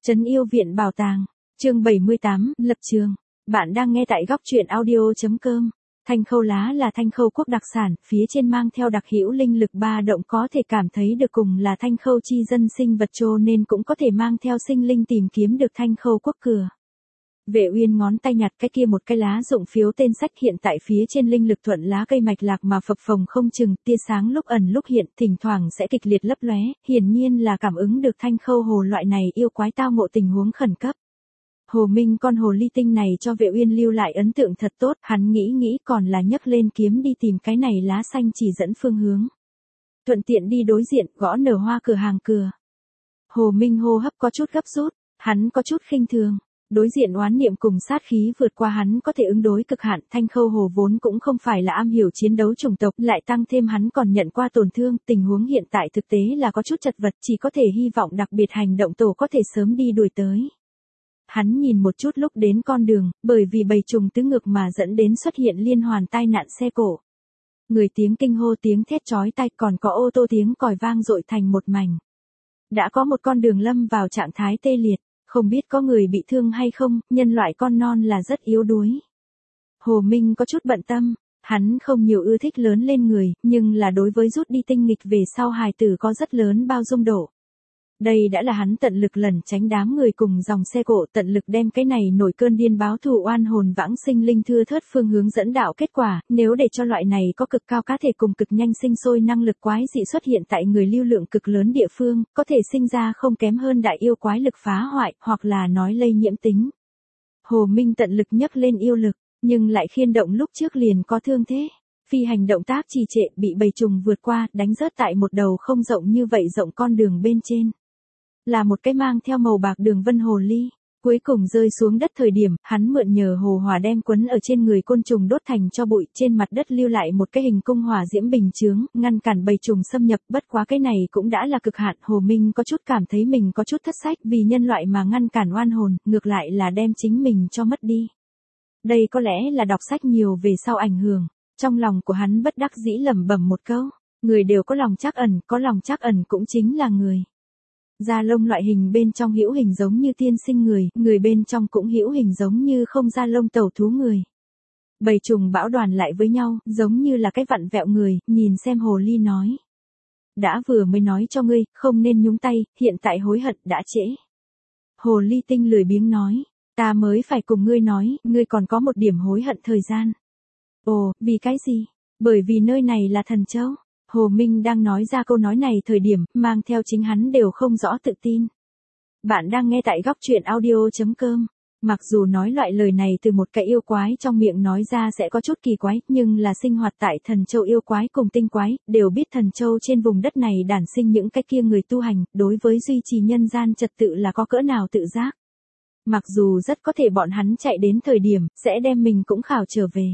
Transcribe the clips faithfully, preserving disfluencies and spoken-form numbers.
Trấn Yêu Viện Bảo Tàng, chương bảy mươi tám, lập trường. Bạn đang nghe tại góc truyện audio chấm com. Thanh khâu lá là thanh khâu quốc đặc sản, phía trên mang theo đặc hữu linh lực ba động, có thể cảm thấy được cùng là thanh khâu chi dân sinh vật trô nên cũng có thể mang theo sinh linh tìm kiếm được thanh khâu quốc cửa. Vệ Uyên ngón tay nhặt cái kia một cái lá dụng phiếu tên sách, hiện tại phía trên linh lực thuận lá cây mạch lạc mà phập phồng không chừng, tia sáng lúc ẩn lúc hiện, thỉnh thoảng sẽ kịch liệt lấp lóe, hiển nhiên là cảm ứng được thanh khâu hồ loại này yêu quái tao ngộ tình huống khẩn cấp. Hồ Minh con hồ ly tinh này cho Vệ Uyên lưu lại ấn tượng thật tốt, hắn nghĩ nghĩ còn là nhấc lên kiếm đi tìm cái này lá xanh chỉ dẫn phương hướng. Thuận tiện đi đối diện, gõ nở hoa cửa hàng cửa. Hồ Minh hô hấp có chút gấp rút, hắn có chút khinh thường. Đối diện oán niệm cùng sát khí vượt qua hắn có thể ứng đối cực hạn, thanh khâu hồ vốn cũng không phải là am hiểu chiến đấu chủng tộc, lại tăng thêm hắn còn nhận qua tổn thương, tình huống hiện tại thực tế là có chút chật vật, chỉ có thể hy vọng đặc biệt hành động tổ có thể sớm đi đuổi tới. Hắn nhìn một chút lúc đến con đường, bởi vì bầy trùng tứ ngược mà dẫn đến xuất hiện liên hoàn tai nạn xe cộ. Người tiếng kinh hô, tiếng thét chói tai, còn có ô tô tiếng còi vang dội thành một mảnh. Đã có một con đường lâm vào trạng thái tê liệt. Không biết có người bị thương hay không, nhân loại con non là rất yếu đuối. Hồ Minh có chút bận tâm, hắn không nhiều ưa thích lớn lên người, nhưng là đối với rút đi tinh nghịch về sau hài tử có rất lớn bao dung độ. Đây đã là hắn tận lực lẩn tránh đám người cùng dòng xe cộ, tận lực đem cái này nổi cơn điên báo thù oan hồn vãng sinh linh thưa thớt phương hướng dẫn đạo. Kết quả, nếu để cho loại này có cực cao cá thể cùng cực nhanh sinh sôi năng lực quái dị xuất hiện tại người lưu lượng cực lớn địa phương, có thể sinh ra không kém hơn đại yêu quái lực phá hoại, hoặc là nói lây nhiễm tính. Hồ Minh tận lực nhấc lên yêu lực, nhưng lại khiên động lúc trước liền có thương thế. Phi hành động tác trì trệ, bị bầy trùng vượt qua, đánh rớt tại một đầu không rộng như vậy rộng con đường bên trên. Là một cái mang theo màu bạc đường vân hồ ly, cuối cùng rơi xuống đất thời điểm, hắn mượn nhờ hồ hỏa đem quấn ở trên người côn trùng đốt thành cho bụi, trên mặt đất lưu lại một cái hình cung hỏa diễm bình chướng, ngăn cản bầy trùng xâm nhập, bất quá cái này cũng đã là cực hạn. Hồ Minh có chút cảm thấy mình có chút thất sách, vì nhân loại mà ngăn cản oan hồn, ngược lại là đem chính mình cho mất đi. Đây có lẽ là đọc sách nhiều về sau ảnh hưởng, trong lòng của hắn bất đắc dĩ lẩm bẩm một câu, người đều có lòng trắc ẩn, có lòng trắc ẩn cũng chính là người. Da lông loại hình bên trong hữu hình giống như tiên sinh người, người bên trong cũng hữu hình giống như không da lông tẩu thú người. Bầy trùng bão đoàn lại với nhau, giống như là cái vặn vẹo người, nhìn xem hồ ly nói. Đã vừa mới nói cho ngươi, không nên nhúng tay, hiện tại hối hận đã trễ. Hồ ly tinh lười biếng nói, ta mới phải cùng ngươi nói, ngươi còn có một điểm hối hận thời gian. Ồ, vì cái gì? Bởi vì nơi này là Thần Châu. Hồ Minh đang nói ra câu nói này thời điểm, mang theo chính hắn đều không rõ tự tin. Bạn đang nghe tại góc truyện audio chấm com. Mặc dù nói loại lời này từ một cái yêu quái trong miệng nói ra sẽ có chút kỳ quái, nhưng là sinh hoạt tại Thần Châu yêu quái cùng tinh quái, đều biết Thần Châu trên vùng đất này đản sinh những cái kia người tu hành, đối với duy trì nhân gian trật tự là có cỡ nào tự giác. Mặc dù rất có thể bọn hắn chạy đến thời điểm, sẽ đem mình cũng khảo trở về.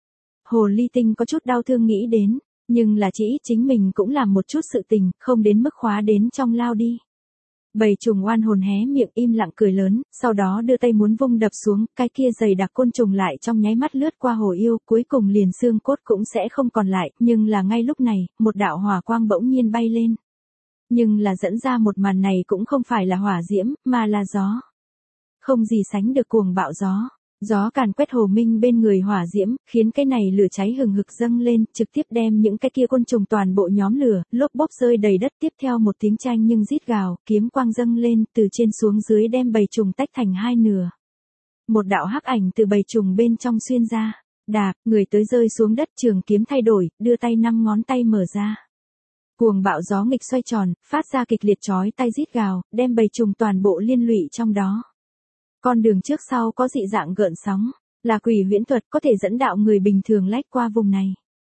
Hồ ly tinh có chút đau thương nghĩ đến. Nhưng là chỉ chính mình cũng làm một chút sự tình, không đến mức khóa đến trong lao đi. Bầy trùng oan hồn hé miệng im lặng cười lớn, sau đó đưa tay muốn vung đập xuống, cái kia dày đặc côn trùng lại trong nháy mắt lướt qua hồ yêu, cuối cùng liền xương cốt cũng sẽ không còn lại, nhưng là ngay lúc này, một đạo hỏa quang bỗng nhiên bay lên. Nhưng là dẫn ra một màn này cũng không phải là hỏa diễm, mà là gió. Không gì sánh được cuồng bạo gió. Gió càn quét Hồ Minh bên người hỏa diễm, khiến cái này lửa cháy hừng hực dâng lên, trực tiếp đem những cái kia côn trùng toàn bộ nhóm lửa, lốp bốp rơi đầy đất. Tiếp theo một tiếng tranh nhưng rít gào, kiếm quang dâng lên, từ trên xuống dưới đem bầy trùng tách thành hai nửa. Một đạo hắc ảnh từ bầy trùng bên trong xuyên ra, đạp, người tới rơi xuống đất, trường kiếm thay đổi, đưa tay năm ngón tay mở ra. Cuồng bạo gió nghịch xoay tròn, phát ra kịch liệt chói tai rít gào, đem bầy trùng toàn bộ liên lụy trong đó. Con đường trước sau có dị dạng gợn sóng, là quỷ huyễn thuật có thể dẫn đạo người bình thường lách qua vùng này.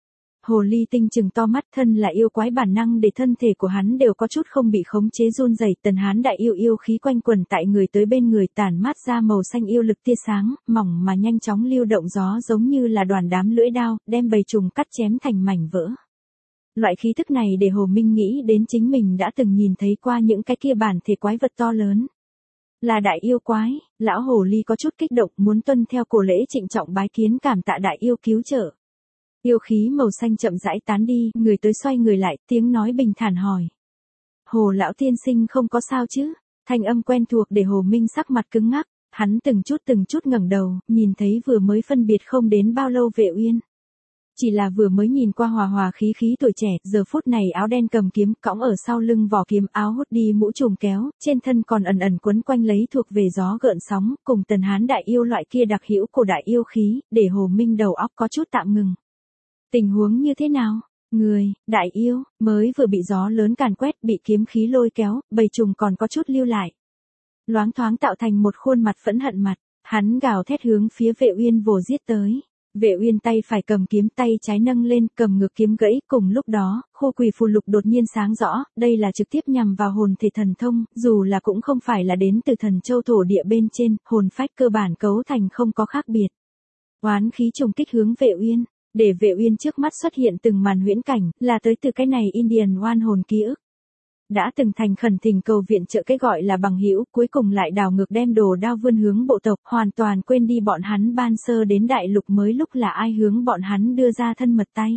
Hồ ly tinh chừng to mắt, thân là yêu quái bản năng để thân thể của hắn đều có chút không bị khống chế run rẩy. Tần Hán đại yêu yêu khí quanh quần tại người tới bên người, tản mát ra màu xanh yêu lực tia sáng, mỏng mà nhanh chóng lưu động gió giống như là đoàn đám lưỡi đao, đem bầy trùng cắt chém thành mảnh vỡ. Loại khí thức này để Hồ Minh nghĩ đến chính mình đã từng nhìn thấy qua những cái kia bản thể quái vật to lớn. Là đại yêu quái, lão hồ ly có chút kích động muốn tuân theo cổ lễ trịnh trọng bái kiến cảm tạ đại yêu cứu trợ. Yêu khí màu xanh chậm rãi tán đi, người tới xoay người lại, tiếng nói bình thản hỏi. Hồ lão tiên sinh không có sao chứ? Thanh âm quen thuộc để Hồ Minh sắc mặt cứng ngắc, hắn từng chút từng chút ngẩng đầu, nhìn thấy vừa mới phân biệt không đến bao lâu Vệ Uyên. Chỉ là vừa mới nhìn qua hòa hòa khí khí tuổi trẻ, giờ phút này áo đen cầm kiếm, cõng ở sau lưng vỏ kiếm, áo hút đi mũ trùm kéo, trên thân còn ẩn ẩn quấn quanh lấy thuộc về gió gợn sóng, cùng Tần Hán đại yêu loại kia đặc hữu cổ đại yêu khí, để Hồ Minh đầu óc có chút tạm ngừng. Tình huống như thế nào? Người, đại yêu, mới vừa bị gió lớn càn quét, bị kiếm khí lôi kéo, bầy trùng còn có chút lưu lại. Loáng thoáng tạo thành một khuôn mặt phẫn hận mặt, hắn gào thét hướng phía Vệ Uyên vồ giết tới. Vệ Uyên tay phải cầm kiếm, tay trái nâng lên, cầm ngược kiếm gãy, cùng lúc đó, khu quỷ phù lục đột nhiên sáng rõ, đây là trực tiếp nhằm vào hồn thể thần thông, dù là cũng không phải là đến từ thần châu thổ địa bên trên, hồn phách cơ bản cấu thành không có khác biệt. Oán khí trùng kích hướng Vệ Uyên, để Vệ Uyên trước mắt xuất hiện từng màn huyễn cảnh, là tới từ cái này Indian One hồn ký ức. Đã từng thành khẩn thỉnh cầu viện trợ cái gọi là bằng hữu, cuối cùng lại đảo ngược đem đồ đao vươn hướng bộ tộc, hoàn toàn quên đi bọn hắn ban sơ đến đại lục mới lúc là ai hướng bọn hắn đưa ra thân mật tay.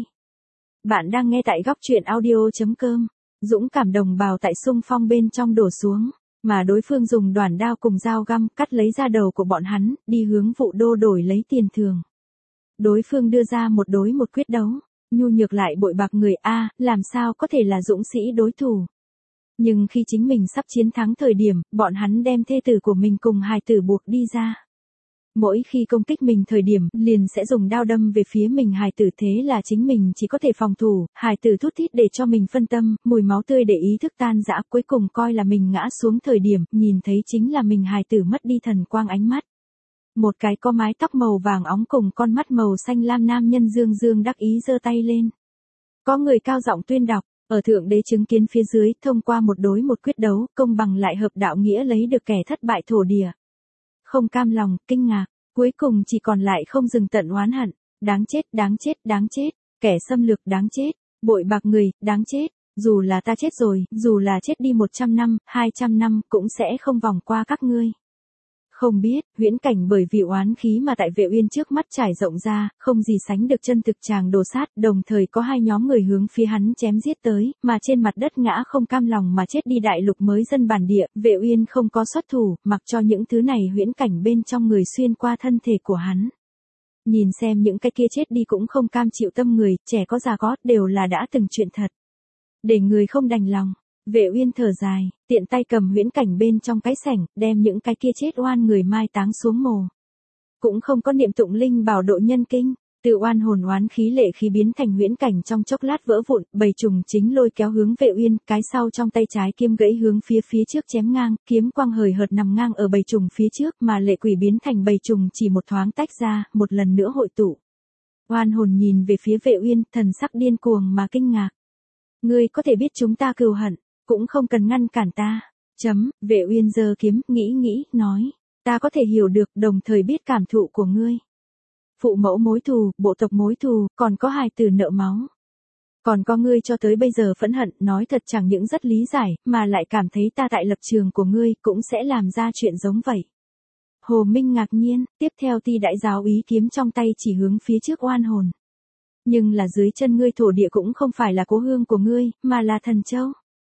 Bạn đang nghe tại góc truyện audio.com. Dũng cảm đồng bào tại xung phong bên trong đổ xuống, mà đối phương dùng đoản đao cùng dao găm cắt lấy da đầu của bọn hắn, đi hướng Vũ Đô đổi lấy tiền thường. Đối phương đưa ra một đối một quyết đấu, nhu nhược lại bội bạc người A, làm sao có thể là dũng sĩ đối thủ. Nhưng khi chính mình sắp chiến thắng thời điểm, bọn hắn đem thê tử của mình cùng hài tử buộc đi ra. Mỗi khi công kích mình thời điểm, liền sẽ dùng đao đâm về phía mình hài tử, thế là chính mình chỉ có thể phòng thủ, hài tử thút thít để cho mình phân tâm, mùi máu tươi để ý thức tan rã, cuối cùng coi là mình ngã xuống thời điểm, nhìn thấy chính là mình hài tử mất đi thần quang ánh mắt. Một cái có mái tóc màu vàng óng cùng con mắt màu xanh lam nam nhân dương dương đắc ý giơ tay lên. Có người cao giọng tuyên đọc. Ở thượng đế chứng kiến phía dưới, thông qua một đối một quyết đấu, công bằng lại hợp đạo nghĩa lấy được kẻ thất bại thổ địa. Không cam lòng, kinh ngạc, cuối cùng chỉ còn lại không dừng tận oán hận, đáng chết, đáng chết, đáng chết, kẻ xâm lược đáng chết, bội bạc người, đáng chết, dù là ta chết rồi, dù là chết đi một trăm năm, hai trăm năm, cũng sẽ không vòng qua các ngươi. Không biết, huyễn cảnh bởi vì oán khí mà tại Vệ Uyên trước mắt trải rộng ra, không gì sánh được chân thực tràng đồ sát, đồng thời có hai nhóm người hướng phía hắn chém giết tới, mà trên mặt đất ngã không cam lòng mà chết đi đại lục mới dân bản địa, Vệ Uyên không có xuất thủ, mặc cho những thứ này huyễn cảnh bên trong người xuyên qua thân thể của hắn. Nhìn xem những cái kia chết đi cũng không cam chịu tâm người, trẻ có già có, đều là đã từng chuyện thật. Để người không đành lòng. Vệ Uyên thở dài, tiện tay cầm huyễn cảnh bên trong cái sảnh, đem những cái kia chết oan người mai táng xuống mồ. Cũng không có niệm tụng linh bảo độ nhân kinh, từ oan hồn oán khí lệ khí biến thành huyễn cảnh trong chốc lát vỡ vụn, bầy trùng chính lôi kéo hướng Vệ Uyên, cái sau trong tay trái kiếm gãy hướng phía phía trước chém ngang, kiếm quang hời hợt nằm ngang ở bầy trùng phía trước, mà lệ quỷ biến thành bầy trùng chỉ một thoáng tách ra, một lần nữa hội tụ. Oan hồn nhìn về phía Vệ Uyên, thần sắc điên cuồng mà kinh ngạc. Ngươi có thể biết chúng ta cừu hận, cũng không cần ngăn cản ta. Chấm, Vệ Uyên giơ kiếm, nghĩ nghĩ, nói, ta có thể hiểu được, đồng thời biết cảm thụ của ngươi. Phụ mẫu mối thù, bộ tộc mối thù, còn có hài tử nợ máu. Còn có ngươi cho tới bây giờ phẫn hận, nói thật chẳng những rất lý giải, mà lại cảm thấy ta tại lập trường của ngươi, cũng sẽ làm ra chuyện giống vậy. Hồ Minh ngạc nhiên, tiếp theo Ti đại giáo úy kiếm trong tay chỉ hướng phía trước oan hồn. Nhưng là dưới chân ngươi thổ địa cũng không phải là cố hương của ngươi, mà là thần châu.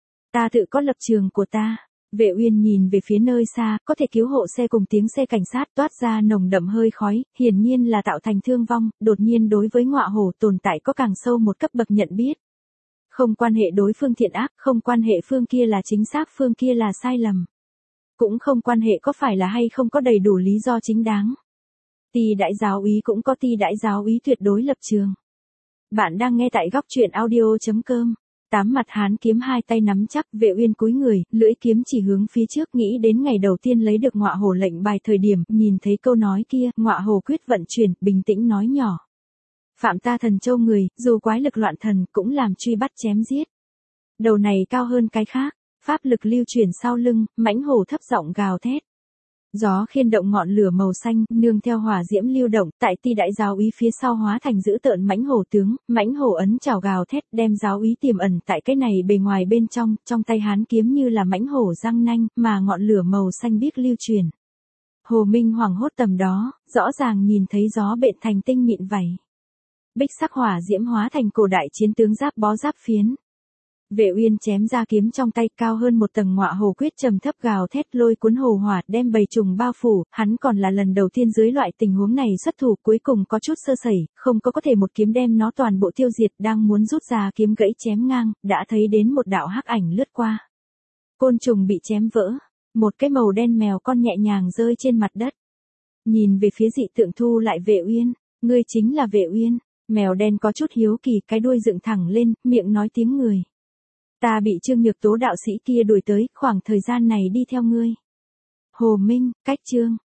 Ta tự có lập trường của ta. Vệ Uyên nhìn về phía nơi xa, có thể cứu hộ xe cùng tiếng xe cảnh sát toát ra nồng đậm hơi khói, hiển nhiên là tạo thành thương vong, đột nhiên đối với ngọa hổ tồn tại có càng sâu một cấp bậc nhận biết. Không quan hệ đối phương thiện ác, không quan hệ phương kia là chính xác, phương kia là sai lầm. Cũng không quan hệ có phải là hay không có đầy đủ lý do chính đáng. Ti đại giáo úy cũng có ti đại giáo úy tuyệt đối lập trường. Bạn đang nghe tại góc truyện audio.com. Tám mặt hán kiếm hai tay nắm chắc, Vệ Uyên cúi người, lưỡi kiếm chỉ hướng phía trước, nghĩ đến ngày đầu tiên lấy được ngọa hổ lệnh bài thời điểm, nhìn thấy câu nói kia, ngọa hổ quyết vận chuyển, bình tĩnh nói nhỏ. Phạm ta thần châu người, dù quái lực loạn thần, cũng làm truy bắt chém giết. Đầu này cao hơn cái khác, pháp lực lưu chuyển sau lưng, mãnh hổ thấp giọng gào thét. Gió khiên động ngọn lửa màu xanh, nương theo hỏa diễm lưu động, tại Ti đại giáo úy phía sau hóa thành dữ tợn mãnh hổ tướng, mãnh hổ ấn chảo gào thét, đem giáo úy tiềm ẩn tại cái này bề ngoài bên trong, trong tay hán kiếm như là mãnh hổ răng nanh, mà ngọn lửa màu xanh biếc lưu truyền. Hồ Minh hoảng hốt tầm đó, rõ ràng nhìn thấy gió bện thành tinh mịn vảy. Bích sắc hỏa diễm hóa thành cổ đại chiến tướng giáp bó giáp phiến. Vệ Uyên chém ra kiếm trong tay, cao hơn một tầng ngọa hồ quyết trầm thấp gào thét, lôi cuốn hồ hỏa đem bầy trùng bao phủ, hắn còn là lần đầu tiên dưới loại tình huống này xuất thủ, cuối cùng có chút sơ sẩy, không có có thể một kiếm đem nó toàn bộ tiêu diệt, đang muốn rút ra kiếm gãy chém ngang, đã thấy đến một đạo hắc ảnh lướt qua. Côn trùng bị chém vỡ, một cái màu đen mèo con nhẹ nhàng rơi trên mặt đất. Nhìn về phía dị tượng thu lại Vệ Uyên, ngươi chính là Vệ Uyên. Mèo đen có chút hiếu kỳ, cái đuôi dựng thẳng lên, miệng nói tiếng người. Ta bị Trương Nhược Tố đạo sĩ kia đuổi tới, khoảng thời gian này đi theo ngươi. Hồ Minh, cách Trương.